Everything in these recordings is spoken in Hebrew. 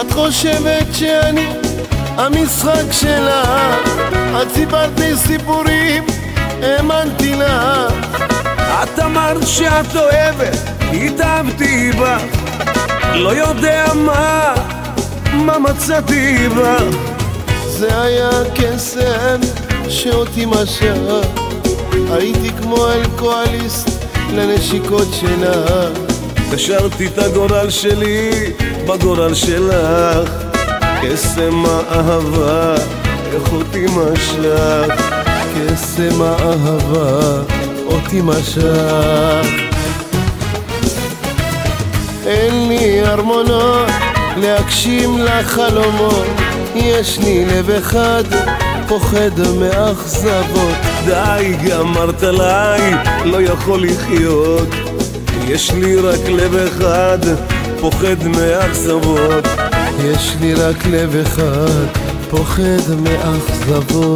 את חושבת שאני המשחק שלך, את סיפרת לי סיפורים, האמנתי לך. את אמרת שאת אוהבת, התאהבתי בך, לא יודע מה מצאתי בך. זה היה קסם שאותי משך, הייתי כמו אלכוהוליסט לנשיקות שלה. קשרתי את הגורל שלי בגורל שלך, קסם האהבה איך אותי משך, קסם האהבה אותי משך. אין לי ארמונות להגשים לחלומות, יש לי לב אחד פוחד מאכזבות. די, גמרת עליי, לא יכול לחיות, יש לי רק לב אחד פוחד מאכזבות. יש לי רק לב אחד פוחד מאכזבות.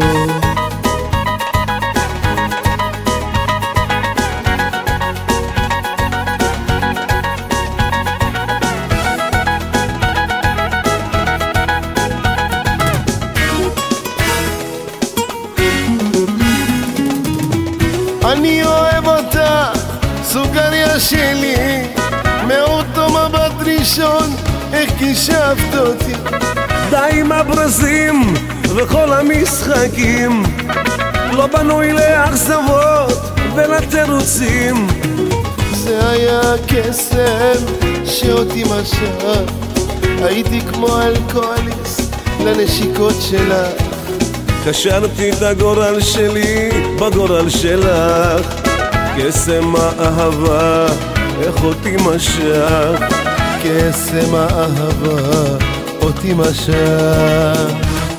אני אוהב אותך, סוכריה שלי, מאותו מבט ראשון, איך קישפת אותי. די עם הברזים וכל המשחקים, לא בנוי לאכזבות ולתירוצים. זה היה קסם שאותי משך, הייתי כמו אלכוהוליסט לנשיקות שלך. קשרתי את הגורל שלי בגורל שלך, קסם האהבה איך אותי משך, קסם האהבה אותי משך.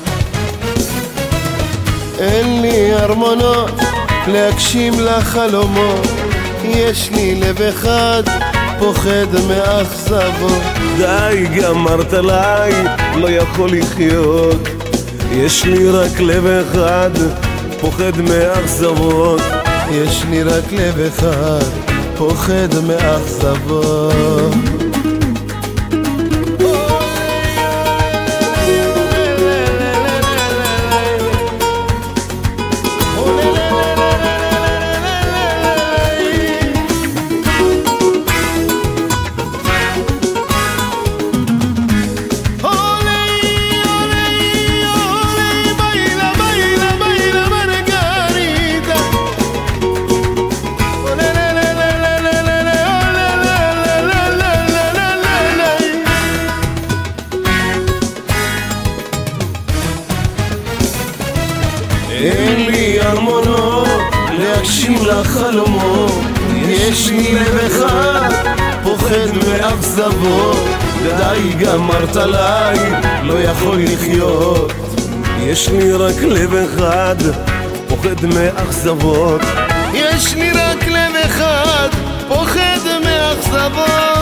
אין לי ארמונות להגשים לחלומות, יש לי לב אחד פוחד מאכזבות. די, גמרת עליי, לא יכול לחיות, יש לי רק לב אחד פוחד מאכזבות. יש לי רק לב אחד פוחד מאכזבות. אין לי ארמונות להגשים לחלומות, יש לי לב אחד פוחד מאכזבות. די, גמרת עליי, לא יכול לחיות, יש לי רק לב אחד פוחד מאכזבות. יש לי רק לב אחד פוחד מאכזבות.